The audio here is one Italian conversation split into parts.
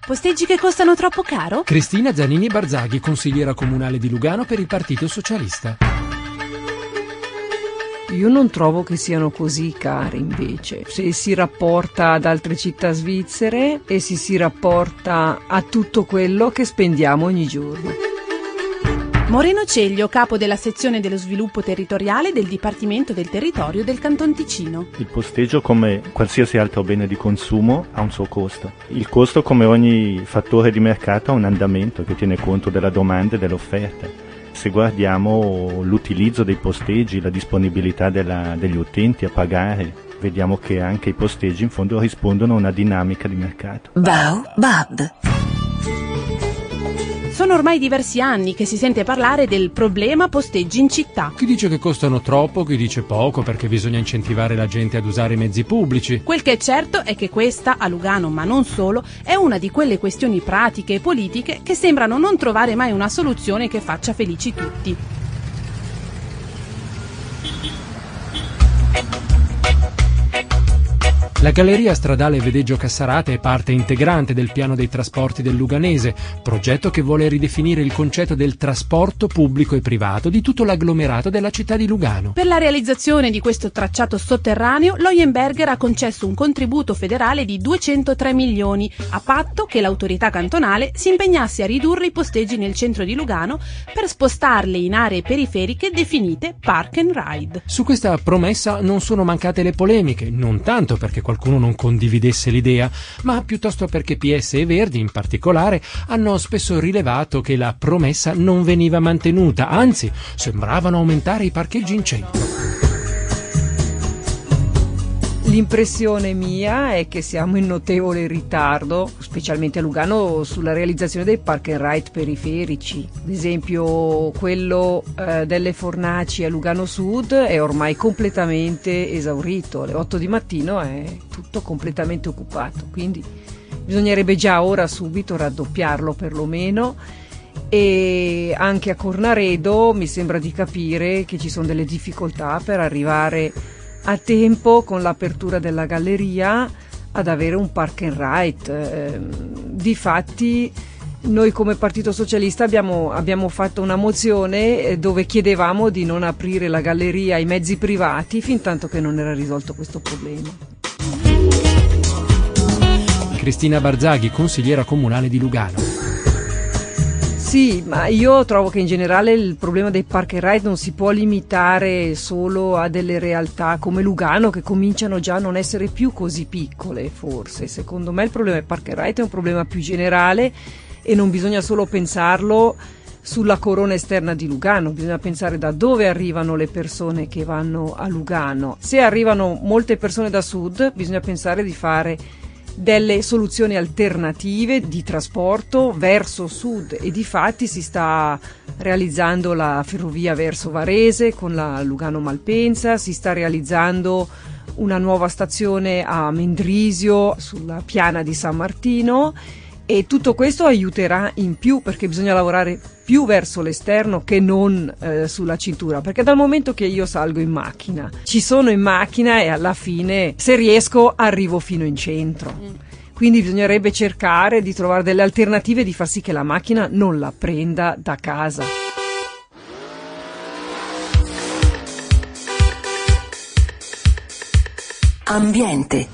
Posteggi che costano troppo caro? Cristina Zanini Barzaghi, consigliera comunale di Lugano per il Partito Socialista. Io non trovo che siano così cari invece, se si rapporta ad altre città svizzere e si rapporta a tutto quello che spendiamo ogni giorno. Moreno Ceglio, capo della sezione dello sviluppo territoriale del Dipartimento del Territorio del Canton Ticino. Il posteggio, come qualsiasi altro bene di consumo, ha un suo costo. Il costo, come ogni fattore di mercato, ha un andamento che tiene conto della domanda e dell'offerta. Se guardiamo l'utilizzo dei posteggi, la disponibilità degli utenti a pagare, vediamo che anche i posteggi in fondo rispondono a una dinamica di mercato. Baobab. Sono ormai diversi anni che si sente parlare del problema posteggi in città. Chi dice che costano troppo, chi dice poco perché bisogna incentivare la gente ad usare i mezzi pubblici. Quel che è certo è che questa, a Lugano ma non solo, è una di quelle questioni pratiche e politiche che sembrano non trovare mai una soluzione che faccia felici tutti. La galleria stradale Vedeggio Cassarate è parte integrante del piano dei trasporti del Luganese, progetto che vuole ridefinire il concetto del trasporto pubblico e privato di tutto l'agglomerato della città di Lugano. Per la realizzazione di questo tracciato sotterraneo, Leuenberger ha concesso un contributo federale di 203 milioni, a patto che l'autorità cantonale si impegnasse a ridurre i posteggi nel centro di Lugano per spostarli in aree periferiche definite park and ride. Su questa promessa non sono mancate le polemiche, non tanto perché qualcuno non condividesse l'idea, ma piuttosto perché PS e Verdi in particolare hanno spesso rilevato che la promessa non veniva mantenuta, anzi sembravano aumentare i parcheggi in centro. L'impressione mia è che siamo in notevole ritardo, specialmente a Lugano, sulla realizzazione dei park and ride periferici. Ad esempio quello delle Fornaci a Lugano Sud è ormai completamente esaurito, alle 8 di mattino è tutto completamente occupato, quindi bisognerebbe già ora subito raddoppiarlo perlomeno. E anche a Cornaredo mi sembra di capire che ci sono delle difficoltà per arrivare a tempo con l'apertura della galleria ad avere un park and ride. Difatti noi come Partito Socialista abbiamo fatto una mozione dove chiedevamo di non aprire la galleria ai mezzi privati fin tanto che non era risolto questo problema. Cristina Barzaghi, consigliera comunale di Lugano. Sì, ma io trovo che in generale il problema dei park and ride non si può limitare solo a delle realtà come Lugano che cominciano già a non essere più così piccole, forse. Secondo me il problema dei park and ride è un problema più generale e non bisogna solo pensarlo sulla corona esterna di Lugano, bisogna pensare da dove arrivano le persone che vanno a Lugano. Se arrivano molte persone da sud, bisogna pensare di fare delle soluzioni alternative di trasporto verso sud e difatti si sta realizzando la ferrovia verso Varese con la Lugano Malpensa, si sta realizzando una nuova stazione a Mendrisio sulla piana di San Martino e tutto questo aiuterà in più perché bisogna lavorare più verso l'esterno che non sulla cintura, perché dal momento che io salgo in macchina ci sono in macchina e alla fine se riesco arrivo fino in centro, quindi bisognerebbe cercare di trovare delle alternative, di far sì che la macchina non la prenda da casa. Ambiente.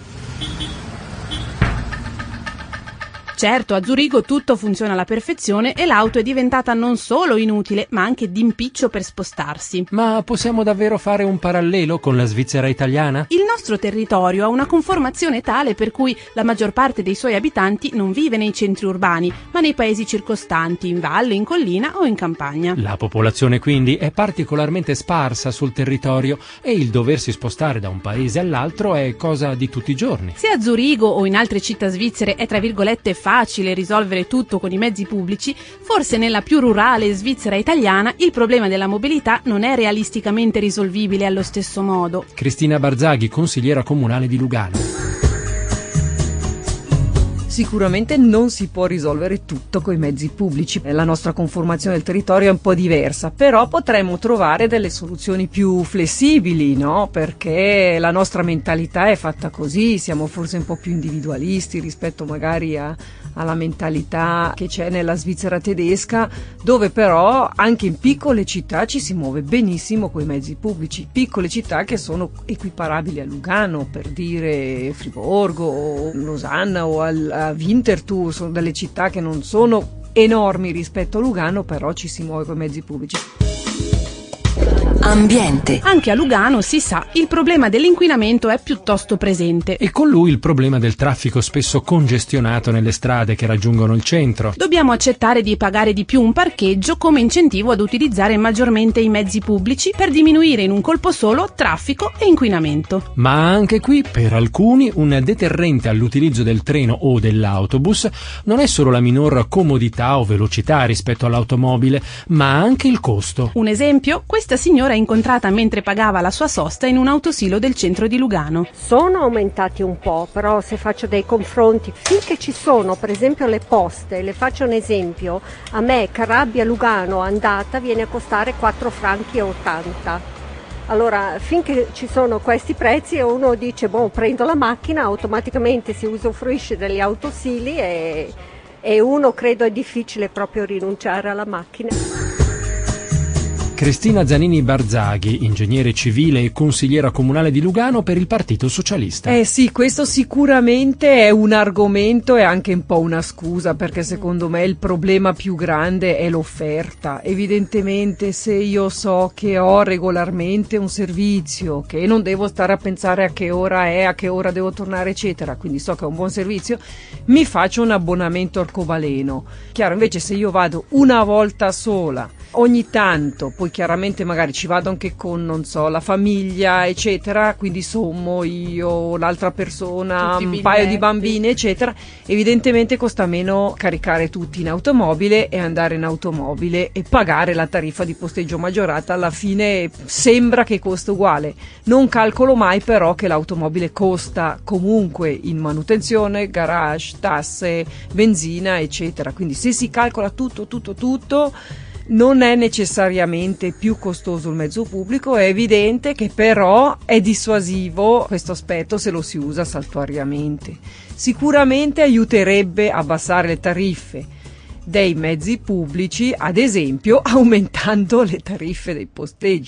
Certo, a Zurigo tutto funziona alla perfezione e l'auto è diventata non solo inutile, ma anche d'impiccio per spostarsi. Ma possiamo davvero fare un parallelo con la Svizzera italiana? Il nostro territorio ha una conformazione tale per cui la maggior parte dei suoi abitanti non vive nei centri urbani, ma nei paesi circostanti, in valle, in collina o in campagna. La popolazione quindi è particolarmente sparsa sul territorio e il doversi spostare da un paese all'altro è cosa di tutti i giorni. Se a Zurigo o in altre città svizzere è tra virgolette facile risolvere tutto con i mezzi pubblici, forse nella più rurale Svizzera italiana il problema della mobilità non è realisticamente risolvibile allo stesso modo. Cristina Barzaghi, consigliera comunale di Lugano. Sicuramente non si può risolvere tutto coi mezzi pubblici, la nostra conformazione del territorio è un po' diversa, però potremmo trovare delle soluzioni più flessibili, no? Perché la nostra mentalità è fatta così, siamo forse un po' più individualisti rispetto magari alla mentalità che c'è nella Svizzera tedesca, dove però anche in piccole città ci si muove benissimo coi mezzi pubblici, piccole città che sono equiparabili a Lugano, per dire Friburgo o Losanna o a Winterthur, sono delle città che non sono enormi rispetto a Lugano, però ci si muove coi mezzi pubblici. Ambiente. Anche a Lugano, si sa, il problema dell'inquinamento è piuttosto presente. E con lui il problema del traffico spesso congestionato nelle strade che raggiungono il centro. Dobbiamo accettare di pagare di più un parcheggio come incentivo ad utilizzare maggiormente i mezzi pubblici per diminuire in un colpo solo traffico e inquinamento. Ma anche qui, per alcuni, un deterrente all'utilizzo del treno o dell'autobus non è solo la minor comodità o velocità rispetto all'automobile, ma anche il costo. Un esempio? Questa signora è incontrata mentre pagava la sua sosta in un autosilo del centro di Lugano. Sono aumentati un po', però se faccio dei confronti, finché ci sono per esempio le poste, le faccio un esempio, a me Carabbia-Lugano andata viene a costare 4,80 franchi. Allora, finché ci sono questi prezzi e uno dice, prendo la macchina, automaticamente si usufruisce degli autosili e uno credo è difficile proprio rinunciare alla macchina. Cristina Zanini Barzaghi, ingegnere civile e consigliera comunale di Lugano per il Partito Socialista. Sì, questo sicuramente è un argomento e anche un po' una scusa, perché secondo me il problema più grande è l'offerta. Evidentemente se io so che ho regolarmente un servizio, che non devo stare a pensare a che ora è, a che ora devo tornare eccetera, quindi so che è un buon servizio, mi faccio un abbonamento arcobaleno. Chiaro, invece se io vado una volta sola, ogni tanto, poi chiaramente magari ci vado anche con, non so, la famiglia eccetera, quindi sommo io, l'altra persona, un paio di bambini eccetera, evidentemente costa meno caricare tutti in automobile e andare in automobile e pagare la tariffa di posteggio maggiorata. Alla fine sembra che costa uguale, non calcolo mai però che l'automobile costa comunque in manutenzione, garage, tasse, benzina eccetera, quindi se si calcola tutto non è necessariamente più costoso il mezzo pubblico. È evidente che però è dissuasivo questo aspetto se lo si usa saltuariamente. Sicuramente aiuterebbe a abbassare le tariffe dei mezzi pubblici, ad esempio aumentando le tariffe dei posteggi.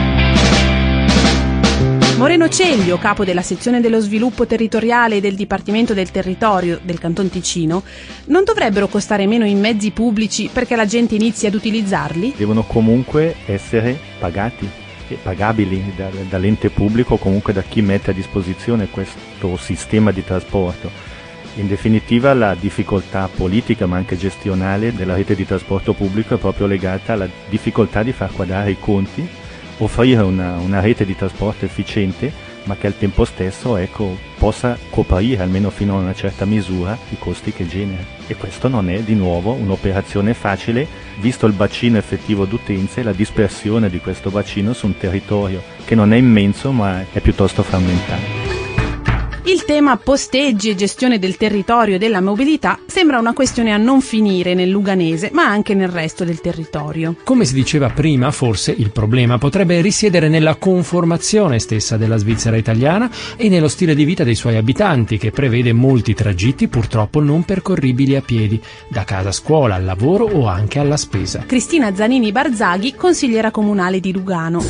Moreno Ceglio, capo della sezione dello sviluppo territoriale del Dipartimento del Territorio del Canton Ticino, non dovrebbero costare meno i mezzi pubblici perché la gente inizi ad utilizzarli? Devono comunque essere pagati e pagabili dall'ente pubblico o comunque da chi mette a disposizione questo sistema di trasporto. In definitiva la difficoltà politica ma anche gestionale della rete di trasporto pubblico è proprio legata alla difficoltà di far quadrare i conti, offrire una rete di trasporto efficiente ma che al tempo stesso possa coprire almeno fino a una certa misura i costi che genera. E questo non è di nuovo un'operazione facile visto il bacino effettivo d'utenza e la dispersione di questo bacino su un territorio che non è immenso ma è piuttosto frammentato. Il tema posteggi e gestione del territorio e della mobilità sembra una questione a non finire nel luganese, ma anche nel resto del territorio. Come si diceva prima, forse il problema potrebbe risiedere nella conformazione stessa della Svizzera italiana e nello stile di vita dei suoi abitanti, che prevede molti tragitti purtroppo non percorribili a piedi, da casa a scuola, al lavoro o anche alla spesa. Cristina Zanini Barzaghi, consigliera comunale di Lugano.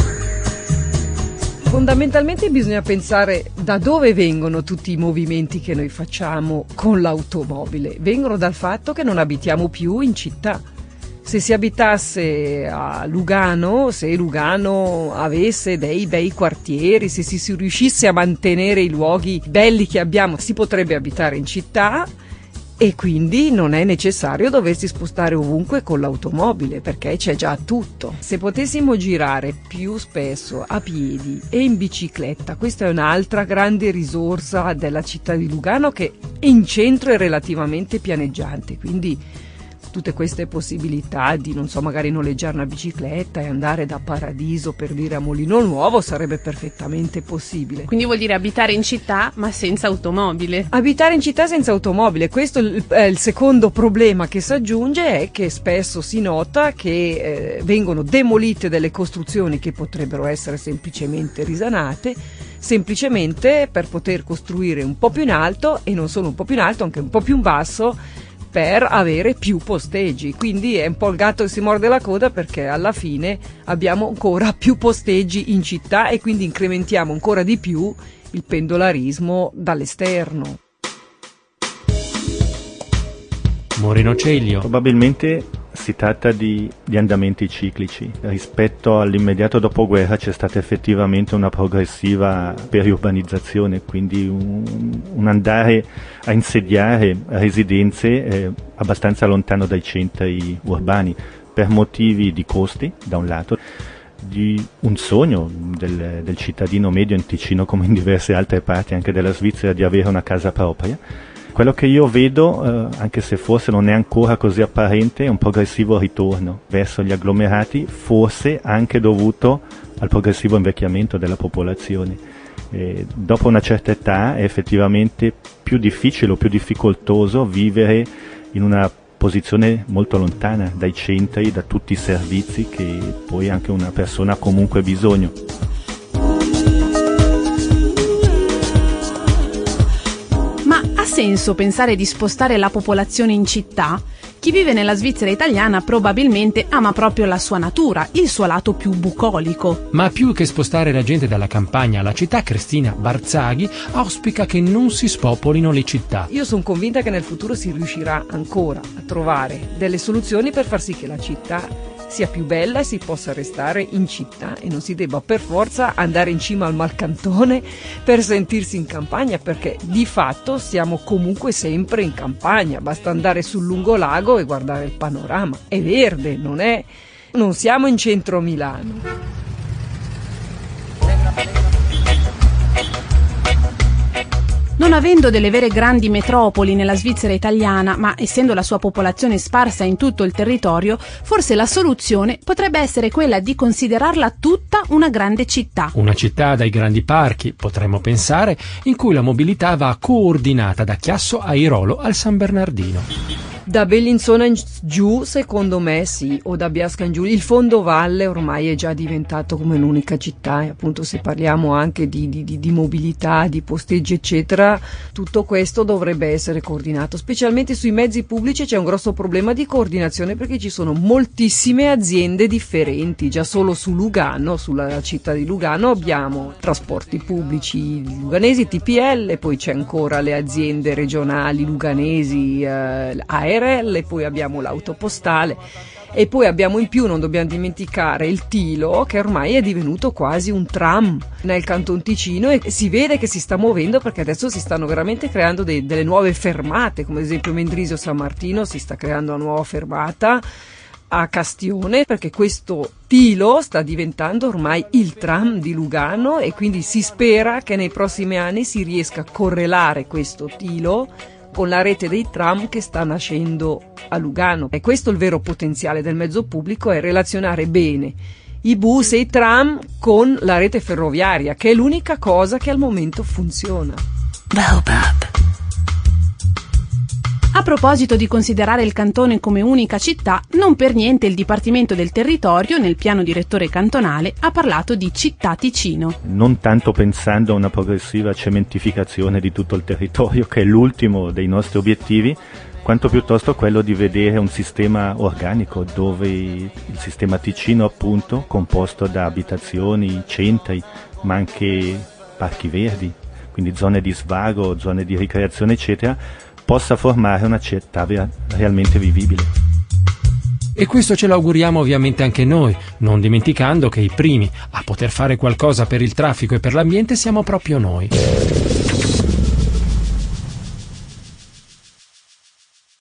Fondamentalmente bisogna pensare da dove vengono tutti i movimenti che noi facciamo con l'automobile. Vengono dal fatto che non abitiamo più in città. Se si abitasse a Lugano, se Lugano avesse dei bei quartieri, se si riuscisse a mantenere i luoghi belli che abbiamo, si potrebbe abitare in città. E quindi non è necessario doversi spostare ovunque con l'automobile, perché c'è già tutto. Se potessimo girare più spesso a piedi e in bicicletta, questa è un'altra grande risorsa della città di Lugano, che in centro è relativamente pianeggiante, quindi tutte queste possibilità di, non so, magari noleggiare una bicicletta e andare da Paradiso, per dire, a Molino Nuovo sarebbe perfettamente possibile. Quindi vuol dire abitare in città ma senza automobile. Abitare in città senza automobile, questo è il secondo problema che si aggiunge, è che spesso si nota che vengono demolite delle costruzioni che potrebbero essere semplicemente risanate, semplicemente per poter costruire un po' più in alto, e non solo un po' più in alto, anche un po' più in basso, per avere più posteggi. Quindi è un po' il gatto che si morde la coda, perché alla fine abbiamo ancora più posteggi in città e quindi incrementiamo ancora di più il pendolarismo dall'esterno. Moreno Ceglio. Probabilmente si tratta di andamenti ciclici. Rispetto all'immediato dopoguerra c'è stata effettivamente una progressiva periurbanizzazione, quindi un andare a insediare residenze abbastanza lontano dai centri urbani, per motivi di costi da un lato, di un sogno del cittadino medio in Ticino, come in diverse altre parti anche della Svizzera, di avere una casa propria. Quello che io vedo, anche se forse non è ancora così apparente, è un progressivo ritorno verso gli agglomerati, forse anche dovuto al progressivo invecchiamento della popolazione. Dopo una certa età è effettivamente più difficile o più difficoltoso vivere in una posizione molto lontana dai centri, da tutti i servizi che poi anche una persona ha comunque bisogno. Ha senso pensare di spostare la popolazione in città? Chi vive nella Svizzera italiana probabilmente ama proprio la sua natura, il suo lato più bucolico. Ma più che spostare la gente dalla campagna alla città, Cristina Barzaghi auspica che non si spopolino le città. Io sono convinta che nel futuro si riuscirà ancora a trovare delle soluzioni per far sì che la città sia più bella e si possa restare in città e non si debba per forza andare in cima al Malcantone per sentirsi in campagna, perché di fatto siamo comunque sempre in campagna, basta andare sul lungolago e guardare il panorama, è verde, non siamo in centro Milano. Non avendo delle vere grandi metropoli nella Svizzera italiana, ma essendo la sua popolazione sparsa in tutto il territorio, forse la soluzione potrebbe essere quella di considerarla tutta una grande città. Una città dai grandi parchi, potremmo pensare, in cui la mobilità va coordinata da Chiasso a Irolo al San Bernardino. Da Bellinzona in giù, secondo me sì, o da Biasca in giù. Il fondovalle ormai è già diventato come un'unica città, e appunto se parliamo anche di mobilità, di posteggi eccetera, tutto questo dovrebbe essere coordinato. Specialmente sui mezzi pubblici c'è un grosso problema di coordinazione, perché ci sono moltissime aziende differenti. Già solo su Lugano, sulla città di Lugano, abbiamo trasporti pubblici luganesi, TPL, poi c'è ancora le aziende regionali luganesi, ARL, e poi abbiamo l'autopostale, e poi abbiamo in più, non dobbiamo dimenticare, il Tilo, che ormai è divenuto quasi un tram nel Canton Ticino, e si vede che si sta muovendo, perché adesso si stanno veramente creando delle nuove fermate, come ad esempio Mendrisio San Martino si sta creando una nuova fermata a Castione, perché questo Tilo sta diventando ormai il tram di Lugano, e quindi si spera che nei prossimi anni si riesca a correlare questo Tilo con la rete dei tram che sta nascendo a Lugano. E questo è il vero potenziale del mezzo pubblico, è relazionare bene i bus e i tram con la rete ferroviaria, che è l'unica cosa che al momento funziona. Baobab. A proposito di considerare il cantone come unica città, non per niente il Dipartimento del Territorio, nel piano direttore cantonale, ha parlato di città Ticino. Non tanto pensando a una progressiva cementificazione di tutto il territorio, che è l'ultimo dei nostri obiettivi, quanto piuttosto quello di vedere un sistema organico, dove il sistema Ticino, appunto, composto da abitazioni, centri, ma anche parchi verdi, quindi zone di svago, zone di ricreazione, eccetera, possa formare una città realmente vivibile. E questo ce l'auguriamo ovviamente anche noi, non dimenticando che i primi a poter fare qualcosa per il traffico e per l'ambiente siamo proprio noi.